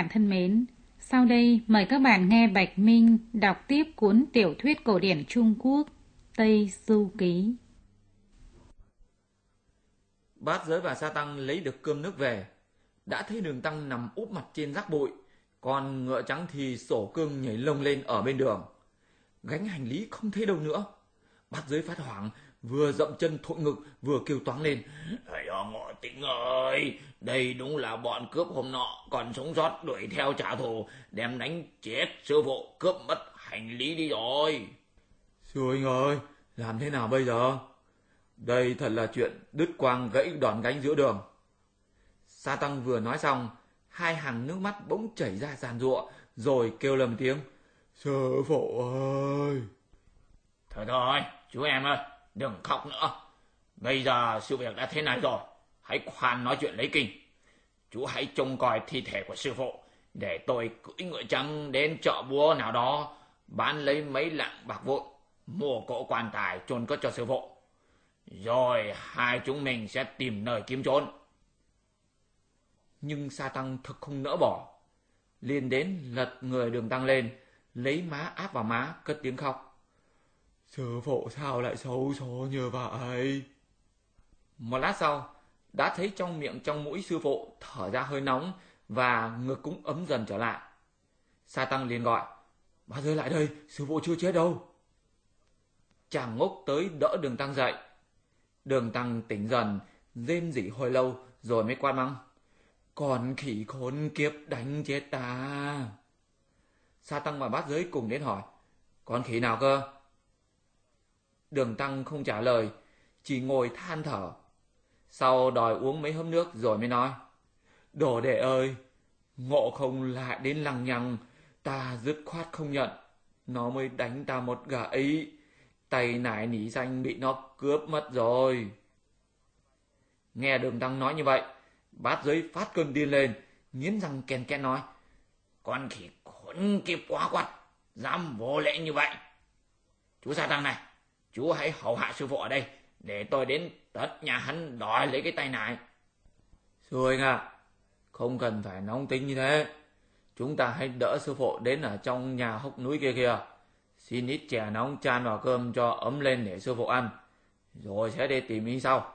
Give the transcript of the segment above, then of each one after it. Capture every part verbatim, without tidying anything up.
bạn thân mến, sau đây mời các bạn nghe Bạch Minh đọc tiếp cuốn tiểu thuyết cổ điển Trung Quốc Tây Du Ký. Bát Giới và Sa Tăng lấy được cơm nước về, đã thấy Đường Tăng nằm úp mặt trên rác bụi, còn ngựa trắng thì sổ cương nhảy lông lên ở bên đường. Gánh hành lý không thấy đâu nữa. Bát Giới phát hoảng, vừa dậm chân thội ngực vừa kêu toáng lên: "Thầy Ngộ Tĩnh ơi, đây đúng là bọn cướp hôm nọ còn sống sót đuổi theo trả thù, đem đánh chết sư phụ, cướp mất hành lý đi rồi." "Sư huynh ơi, làm thế nào bây giờ? Đây thật là chuyện đứt quang gãy đòn gánh giữa đường." Sa Tăng vừa nói xong, hai hàng nước mắt bỗng chảy ra giàn giụa, rồi kêu lầm tiếng: "Sư phụ ơi!" "Thôi thôi, chú em ơi, đừng khóc nữa. Bây giờ sự việc đã thế này rồi, hãy khoan nói chuyện lấy kinh. Chú hãy trông coi thi thể của sư phụ, để tôi cưỡi ngựa trắng đến chợ búa nào đó, bán lấy mấy lạng bạc vụn, mua cỗ quan tài chôn cất cho sư phụ. Rồi hai chúng mình sẽ tìm nơi kiếm trốn." Nhưng Sa Tăng thực không nỡ bỏ, liền đến lật người Đường Tăng lên, lấy má áp vào má, cất tiếng khóc: "Sư phụ sao lại xấu số như vậy?" Một lát sau, đã thấy trong miệng trong mũi sư phụ thở ra hơi nóng, và ngực cũng ấm dần trở lại. Sa Tăng liền gọi: "Bát Giới lại đây, sư phụ chưa chết đâu." Chàng Ngốc tới đỡ Đường Tăng dậy. Đường Tăng tỉnh dần, rên rỉ hồi lâu rồi mới quát mắng: "Còn khỉ khốn kiếp, đánh chết ta!" Sa Tăng và Bát Giới cùng đến hỏi: "Con khỉ nào cơ?" Đường Tăng không trả lời, chỉ ngồi than thở. Sau đòi uống mấy hớp nước rồi mới nói: "Đồ đệ ơi, Ngộ Không lại đến lằng nhằng, ta dứt khoát không nhận. Nó mới đánh ta một gậy, tay nải nỉ xanh bị nó cướp mất rồi." Nghe Đường Tăng nói như vậy, Bát Giới phát cơn điên lên, nghiến răng ken ken nói: "Con khỉ khốn kiếp quá quắt, dám vô lễ như vậy. Chú Sa Tăng này, chú hãy hầu hạ sư phụ ở đây, để tôi đến tất nhà hắn đòi lấy cái tay nải." "Sư huynh à, không cần phải nóng tính như thế. Chúng ta hãy đỡ sư phụ đến ở trong nhà hốc núi kia kìa. Xin ít chè nóng chan vào cơm cho ấm lên để sư phụ ăn, rồi sẽ đi tìm y sau."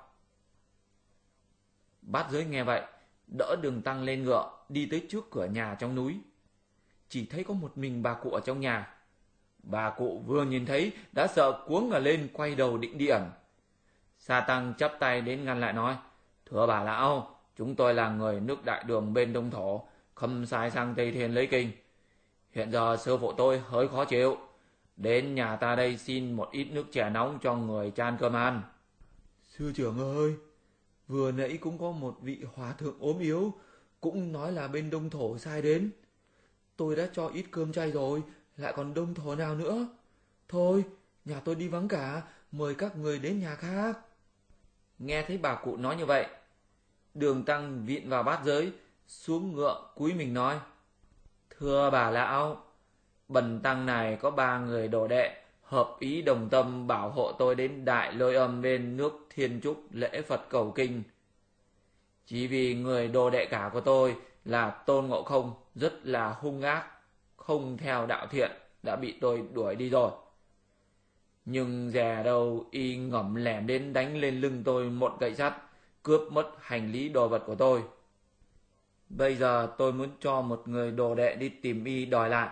Bát Giới nghe vậy, đỡ Đường Tăng lên ngựa, đi tới trước cửa nhà trong núi. Chỉ thấy có một mình bà cụ ở trong nhà. Bà cụ vừa nhìn thấy đã sợ cuống cả lên, quay đầu định đi ẩn. Sa Tăng chắp tay đến ngăn lại nói: "Thưa bà lão, chúng tôi là người nước Đại Đường bên Đông Thổ, khâm sai sang Tây Thiên lấy kinh. Hiện giờ sư phụ tôi hơi khó chịu, đến nhà ta đây xin một ít nước chè nóng cho người chan cơm ăn." "Sư trưởng ơi, vừa nãy cũng có một vị hòa thượng ốm yếu, cũng nói là bên Đông Thổ sai đến. Tôi đã cho ít cơm chay rồi, lại còn Đông Thổ nào nữa. Thôi, nhà tôi đi vắng cả, mời các người đến nhà khác." Nghe thấy bà cụ nói như vậy, Đường Tăng vịn vào Bát Giới, xuống ngựa cúi mình nói: "Thưa bà lão, bần tăng này có ba người đồ đệ, hợp ý đồng tâm bảo hộ tôi đến Đại Lôi Âm bên nước Thiên Trúc lễ Phật cầu kinh. Chỉ vì người đồ đệ cả của tôi là Tôn Ngộ Không rất là hung ác, không theo đạo thiện, đã bị tôi đuổi đi rồi. Nhưng dè đâu y ngẩm lẻm đến đánh lên lưng tôi một gậy sắt, cướp mất hành lý đồ vật của tôi. Bây giờ tôi muốn cho một người đồ đệ đi tìm y đòi lại.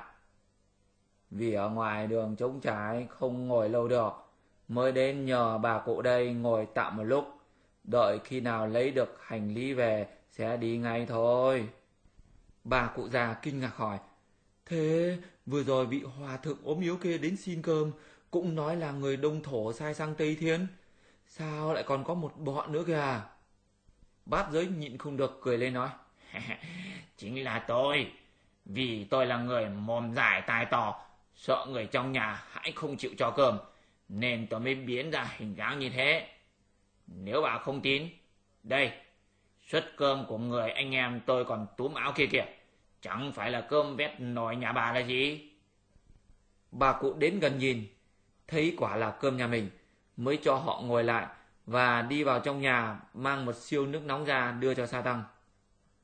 Vì ở ngoài đường trống trải không ngồi lâu được, mới đến nhờ bà cụ đây ngồi tạm một lúc, đợi khi nào lấy được hành lý về sẽ đi ngay thôi." Bà cụ già kinh ngạc hỏi: "Thế vừa rồi vị hòa thượng ốm yếu kia đến xin cơm cũng nói là người Đông Thổ sai sang Tây Thiên, sao lại còn có một bọn nữa kìa?" Bát Giới nhịn không được cười lên nói: "Chính là tôi. Vì tôi là người mồm dài tai to, sợ người trong nhà hãy không chịu cho cơm, nên tôi mới biến ra hình dáng như thế. Nếu bà không tin, đây, suất cơm của người anh em tôi còn túm áo kia kìa, chẳng phải là cơm vét nồi nhà bà là gì." Bà cụ đến gần nhìn, thấy quả là cơm nhà mình, mới cho họ ngồi lại và đi vào trong nhà mang một siêu nước nóng ra đưa cho Sa Tăng.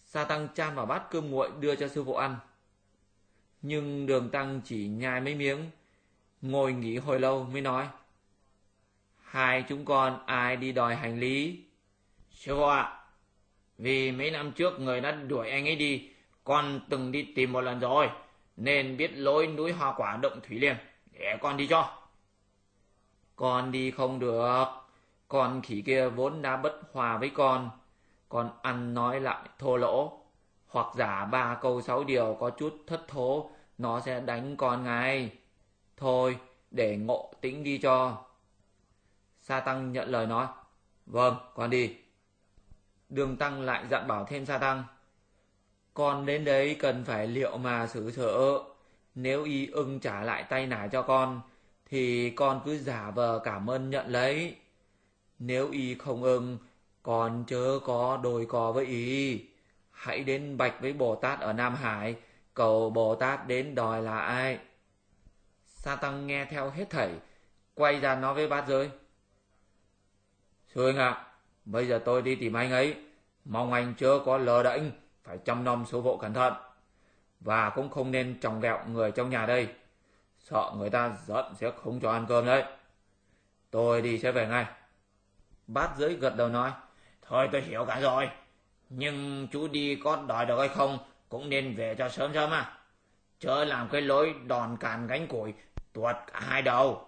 Sa Tăng chan vào bát cơm nguội đưa cho sư phụ ăn. Nhưng Đường Tăng chỉ nhai mấy miếng, ngồi nghỉ hồi lâu mới nói: Hai chúng con ai đi đòi hành lý? Sư phụ ạ, vì mấy năm trước người đã đuổi anh ấy đi, con từng đi tìm một lần rồi, nên biết lối núi Hoa Quả động Thủy Liêm, để con đi cho. Con đi không được, con khỉ kia vốn đã bất hòa với con, con ăn nói lại thô lỗ, hoặc giả ba câu sáu điều có chút thất thố, nó sẽ đánh con ngay. Thôi, để Ngộ Tĩnh đi cho. Sa Tăng nhận lời nói: Vâng, con đi. Đường Tăng lại dặn bảo thêm Sa Tăng: Con đến đấy cần phải liệu mà xử sự. Nếu y ưng trả lại tay nải cho con, thì con cứ giả vờ cảm ơn nhận lấy. Nếu y không ưng, con chớ có đôi co với y. Hãy đến bạch với Bồ Tát ở Nam Hải, cầu Bồ Tát đến đòi lại. Sa Tăng nghe theo hết thảy, quay ra nói với bát giới: Sư huynh ạ, bây giờ tôi đi tìm anh ấy, mong anh chớ có lờ đễnh, phải chăm nom số vụ cẩn thận, và cũng không nên chòng ghẹo người trong nhà đây, sợ người ta giận sẽ không cho ăn cơm đấy. Tôi đi sẽ về ngay. Bát giới gật đầu nói: Thôi tôi hiểu cả rồi, nhưng chú đi có đòi được hay không cũng nên về cho sớm sớm à, chớ làm cái lối đòn càn gánh củi tuột cả hai đầu.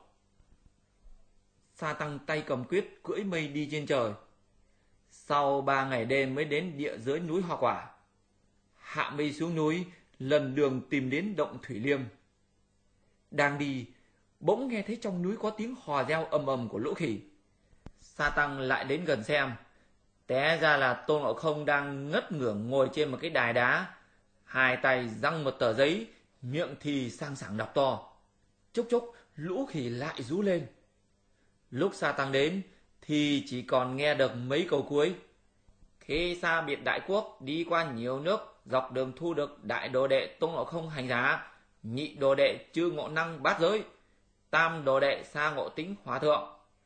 Sa Tăng tay cầm quyết cưỡi mây đi trên trời. Sau ba ngày đêm mới đến địa giới núi Hoa Quả. Hạ mây xuống núi, lần đường tìm đến động Thủy Liêm. Đang đi, bỗng nghe thấy trong núi có tiếng hò reo ầm ầm của lũ khỉ. Sa Tăng lại đến gần xem, té ra là Tôn Ngộ Không đang ngất ngưởng ngồi trên một cái đài đá, hai tay giăng một tờ giấy, miệng thì sang sảng đọc to. Chốc chốc lũ khỉ lại rú lên. Lúc Sa Tăng đến thì chỉ còn nghe được mấy câu cuối: Khi xa biệt đại quốc, đi qua nhiều nước, dọc đường thu được đại đồ đệ Tôn Ngộ Không hành giả, nhị đồ đệ Chư Ngộ Năng bát giới, tam đồ đệ Sa Ngộ Tĩnh hòa thượng.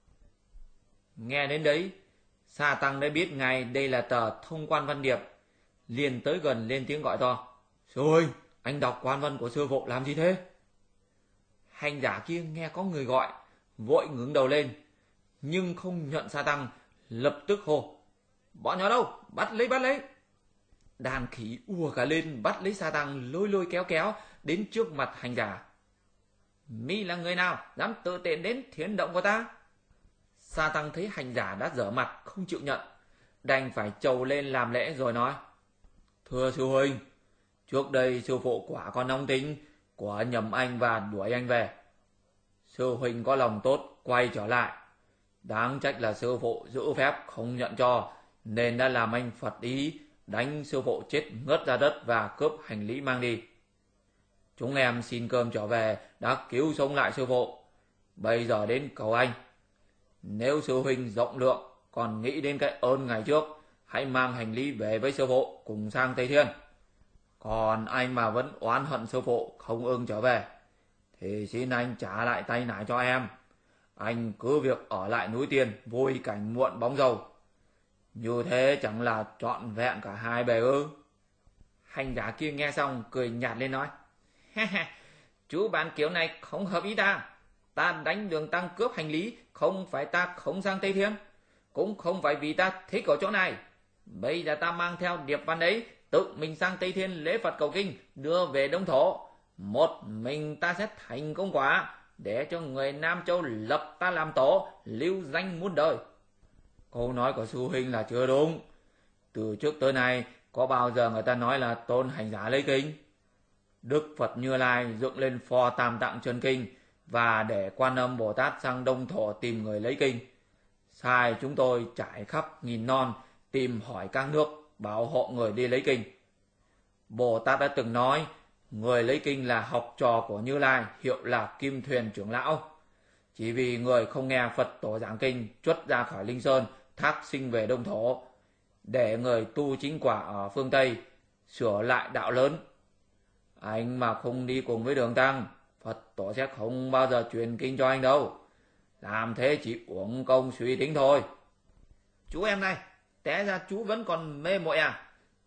Nghe đến đấy, Sa Tăng đã biết ngay đây là tờ thông quan văn điệp, liền tới gần lên tiếng gọi to: Sư huynh, anh đọc quan văn của sư phụ làm gì thế? Hành giả kia nghe có người gọi, vội ngẩng đầu lên, nhưng không nhận Sa Tăng, lập tức hô: Bọn nhỏ đâu? Bắt lấy, bắt lấy! Đàn khỉ ùa cả lên bắt lấy Sa Tăng, lôi lôi kéo kéo đến trước mặt hành giả. Mi là người nào dám tự tiện đến thiền động của ta? Sa Tăng thấy hành giả đã dở mặt không chịu nhận, đành phải trầu lên làm lễ rồi nói: Thưa sư huynh, trước đây sư phụ quả có nóng tính, quả nhầm anh và đuổi anh về. Sư huynh có lòng tốt quay trở lại, đáng trách là sư phụ giữ phép không nhận cho, nên đã làm anh phật ý, đánh sư phụ chết ngất ra đất và cướp hành lý mang đi. Chúng em xin cơm trở về đã cứu sống lại sư phụ, bây giờ đến cầu anh. Nếu sư huynh rộng lượng còn nghĩ đến cái ơn ngày trước, hãy mang hành lý về với sư phụ cùng sang Tây Thiên. Còn anh mà vẫn oán hận sư phụ không ưng trở về, thì xin anh trả lại tay nải cho em. Anh cứ việc ở lại núi Tiên vui cảnh muộn bóng dầu. Như thế chẳng là trọn vẹn cả hai bề ư? Hành giả kia nghe xong cười nhạt lên nói: Chú bạn kiểu này không hợp ý ta. Ta đánh Đường Tăng cướp hành lý, không phải ta không sang Tây Thiên, cũng không phải vì ta thích ở chỗ này. Bây giờ ta mang theo điệp văn ấy, tự mình sang Tây Thiên lễ Phật cầu kinh, đưa về Đông Thổ. Một mình ta sẽ thành công quả, để cho người Nam Châu lập ta làm tổ, lưu danh muôn đời. Câu nói của sư huynh là chưa đúng. Từ trước tới nay có bao giờ người ta nói là tôn hành giả lấy kinh? Đức Phật Như Lai dựng lên pho Tam Tạng chân kinh, và để Quan Âm Bồ Tát sang Đông Thổ tìm người lấy kinh. Sai chúng tôi trải khắp nghìn non, tìm hỏi các nước, bảo hộ người đi lấy kinh. Bồ Tát đã từng nói, người lấy kinh là học trò của Như Lai, hiệu là Kim Thuyền trưởng lão. Chỉ vì người không nghe Phật tổ giảng kinh, chuất ra khỏi Linh Sơn, thác sinh về Đông Thổ, để người tu chính quả ở phương Tây, sửa lại đạo lớn. Anh mà không đi cùng với Đường Tăng, Phật tổ sẽ không bao giờ truyền kinh cho anh đâu. Làm thế chỉ uổng công suy tính thôi. Chú em này, té ra chú vẫn còn mê muội à?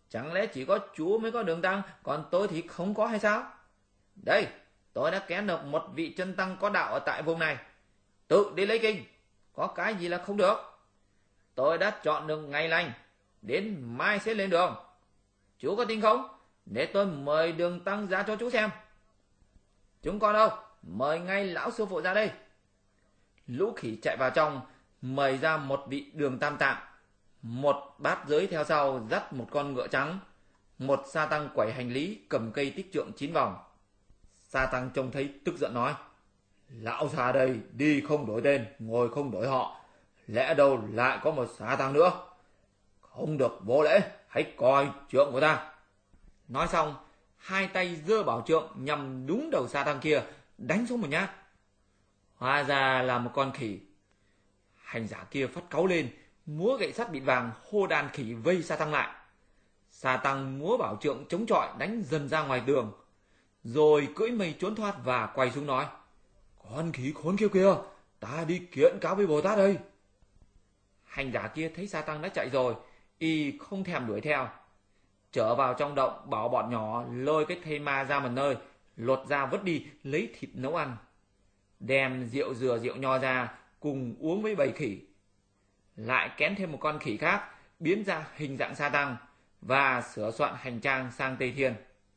Chẳng lẽ chỉ có chú mới có đường tăng, còn tôi thì không có hay sao? Đây, tôi đã kén được một vị chân tăng có đạo ở tại vùng này. Tự đi lấy kinh, có cái gì là không được. Tôi đã chọn được ngày lành, đến mai sẽ lên đường. Chú có tin không? Để tôi mời đường tăng ra cho chú xem. Chúng con đâu? Mời ngay lão sư phụ ra đây. Lũ khỉ chạy vào trong, mời ra một vị đường tam tạng. Một bát giới theo sau dắt một con ngựa trắng. Một sa tăng quẩy hành lý cầm cây tích trượng chín vòng. Sa tăng trông thấy tức giận nói: Lão già đây đi không đổi tên, ngồi không đổi họ. Lẽ đâu lại có một sa tăng nữa? Không được vô lễ, hãy coi trượng của ta. Nói xong, hai tay giơ bảo trượng nhằm đúng đầu sa tăng kia, đánh xuống một nhát. Hóa ra là một con khỉ. Hành giả kia phát cáu lên, múa gậy sắt bịt vàng hô đàn khỉ vây sa tăng lại. Sa tăng múa bảo trượng chống chọi đánh dần ra ngoài tường, rồi cưỡi mây trốn thoát và quay xuống nói: Con khỉ khốn kiếp kia, ta đi kiện cáo với Bồ Tát đây. Hành giả kia thấy sa tăng đã chạy rồi, y không thèm đuổi theo, trở vào trong động bảo bọn nhỏ lôi cái thây ma ra một nơi, lột ra vứt đi, lấy thịt nấu ăn, đem rượu dừa rượu nho ra cùng uống với bầy khỉ. Lại kén thêm một con khỉ khác biến ra hình dạng sa tăng và sửa soạn hành trang sang Tây Thiên.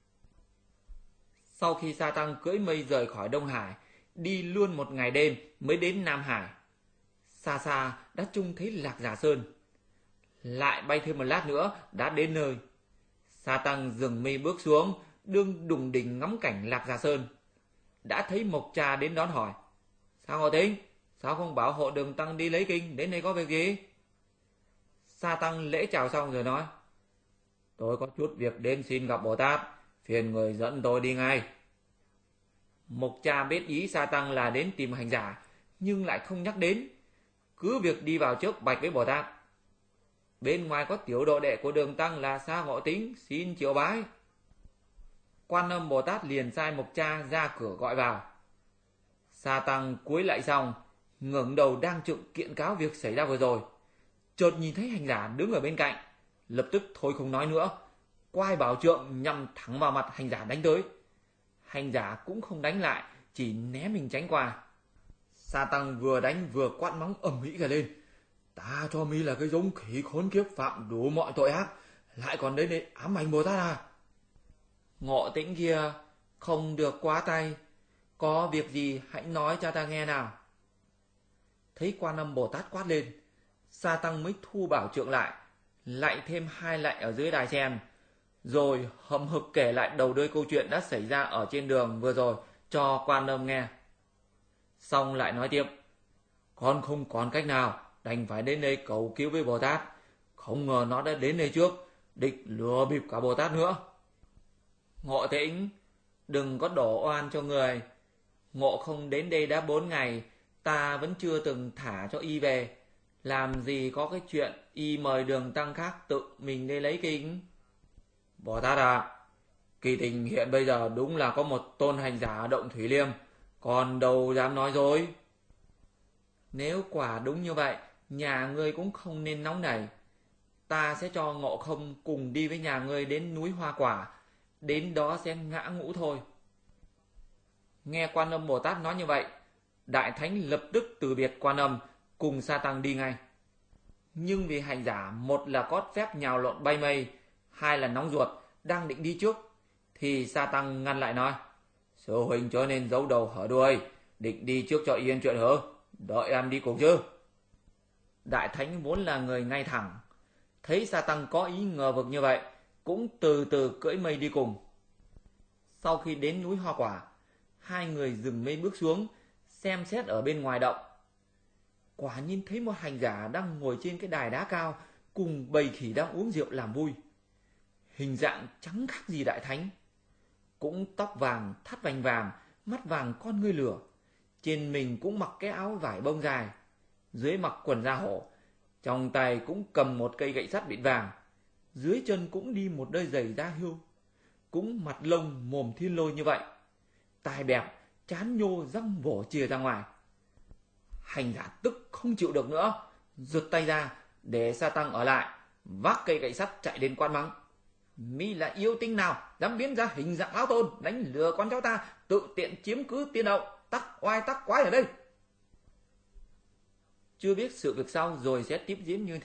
Sau khi sa tăng cưỡi mây rời khỏi Đông Hải, đi luôn một ngày đêm mới đến Nam Hải. Xa xa đã trông thấy Lạc Giả Sơn. Lại bay thêm một lát nữa đã đến nơi. Sa tăng dừng mây bước xuống, đương đùng đỉnh ngắm cảnh Lạc Giả Sơn. Đã thấy Mộc Cha đến đón hỏi: Sao Ngộ Tĩnh, sao không bảo hộ đường tăng đi lấy kinh, đến đây có việc gì? Sa tăng lễ chào xong rồi nói: Tôi có chút việc đến xin gặp Bồ Tát, phiền người dẫn tôi đi ngay. Mộc Cha biết ý sa tăng là đến tìm hành giả, nhưng lại không nhắc đến, cứ việc đi vào trước bạch với Bồ Tát: Bên ngoài có tiểu đồ đệ của đường tăng là Sa Ngộ Tĩnh, xin chiều bái. Quan Âm Bồ Tát liền sai Mộc Cha ra cửa gọi vào. Sa tăng cúi lại xong, ngẩng đầu đang trượng kiện cáo việc xảy ra vừa rồi, chợt nhìn thấy hành giả đứng ở bên cạnh, lập tức thôi không nói nữa, quay bảo trượng nhằm thẳng vào mặt hành giả đánh tới. Hành giả cũng không đánh lại, chỉ né mình tránh qua. Sa tăng vừa đánh vừa quát mắng ầm ĩ cả lên: Ta cho mi là cái giống khỉ khốn kiếp phạm đủ mọi tội ác, lại còn đến đây ám ảnh Bồ Tát à? Ngộ Tĩnh kia, không được quá tay, có việc gì hãy nói cho ta nghe nào. Thấy Quan Âm Bồ Tát quát lên, Sa tăng mới thu bảo trượng lại, lại thêm hai lạy ở dưới đài sen, rồi hậm hực kể lại đầu đuôi câu chuyện đã xảy ra ở trên đường vừa rồi cho Quan Âm nghe. Xong lại nói tiếp: Con không còn cách nào, đành phải đến đây cầu cứu với Bồ Tát. Không ngờ nó đã đến đây trước, định lừa bịp cả Bồ Tát nữa. Ngộ Tĩnh, đừng có đổ oan cho người. Ngộ không đến đây đã bốn ngày, ta vẫn chưa từng thả cho y về. Làm gì có cái chuyện y mời đường tăng khác tự mình đi lấy kinh. Bồ Tát à, kỳ tình hiện bây giờ đúng là có một tôn hành giả ở động Thủy Liêm, còn đâu dám nói dối. Nếu quả đúng như vậy, nhà ngươi cũng không nên nóng nảy. Ta sẽ cho Ngộ không cùng đi với nhà ngươi đến núi Hoa Quả, đến đó sẽ ngã ngũ thôi. Nghe Quan Âm Bồ Tát nói như vậy, Đại Thánh lập tức từ biệt Quan Âm, cùng Sa tăng đi ngay. Nhưng vì hành giả một là có phép nhào lộn bay mây, hai là nóng ruột, đang định đi trước, thì Sa tăng ngăn lại nói: Sư huynh chớ nên giấu đầu hở đuôi, định đi trước cho yên chuyện hả? Đợi em đi cùng chứ. Đại Thánh vốn là người ngay thẳng, thấy Sa tăng có ý ngờ vực như vậy, cũng từ từ cưỡi mây đi cùng. Sau khi đến núi Hoa Quả, hai người dừng mây bước xuống, xem xét ở bên ngoài động. Quả nhiên thấy một hành giả đang ngồi trên cái đài đá cao, cùng bầy khỉ đang uống rượu làm vui. Hình dạng chẳng khác gì Đại Thánh, cũng tóc vàng, thắt vành vàng, mắt vàng con ngươi lửa. Trên mình cũng mặc cái áo vải bông dài, dưới mặc quần da hổ, trong tay cũng cầm một cây gậy sắt bịt vàng, dưới chân cũng đi một đôi giày da hươu, cũng mặt lông mồm thiên lôi như vậy, tai bẹp, trán nhô, răng vỗ chìa ra ngoài. Hành giả tức không chịu được nữa, giật tay ra để Sa tăng ở lại, vác cây gậy sắt chạy đến quát mắng: Mi là yêu tinh nào dám biến ra hình dạng lão tôn đánh lừa con cháu ta, tự tiện chiếm cứ tiên đậu, tắc oai tắc quái ở đây. Chưa biết sự việc sau rồi sẽ tiếp diễn như thế